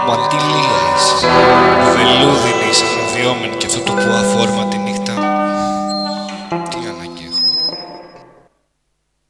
Μα τι λία είσαι, βελούδινη, αναδιόμενη κι αυτό το που αφόρματι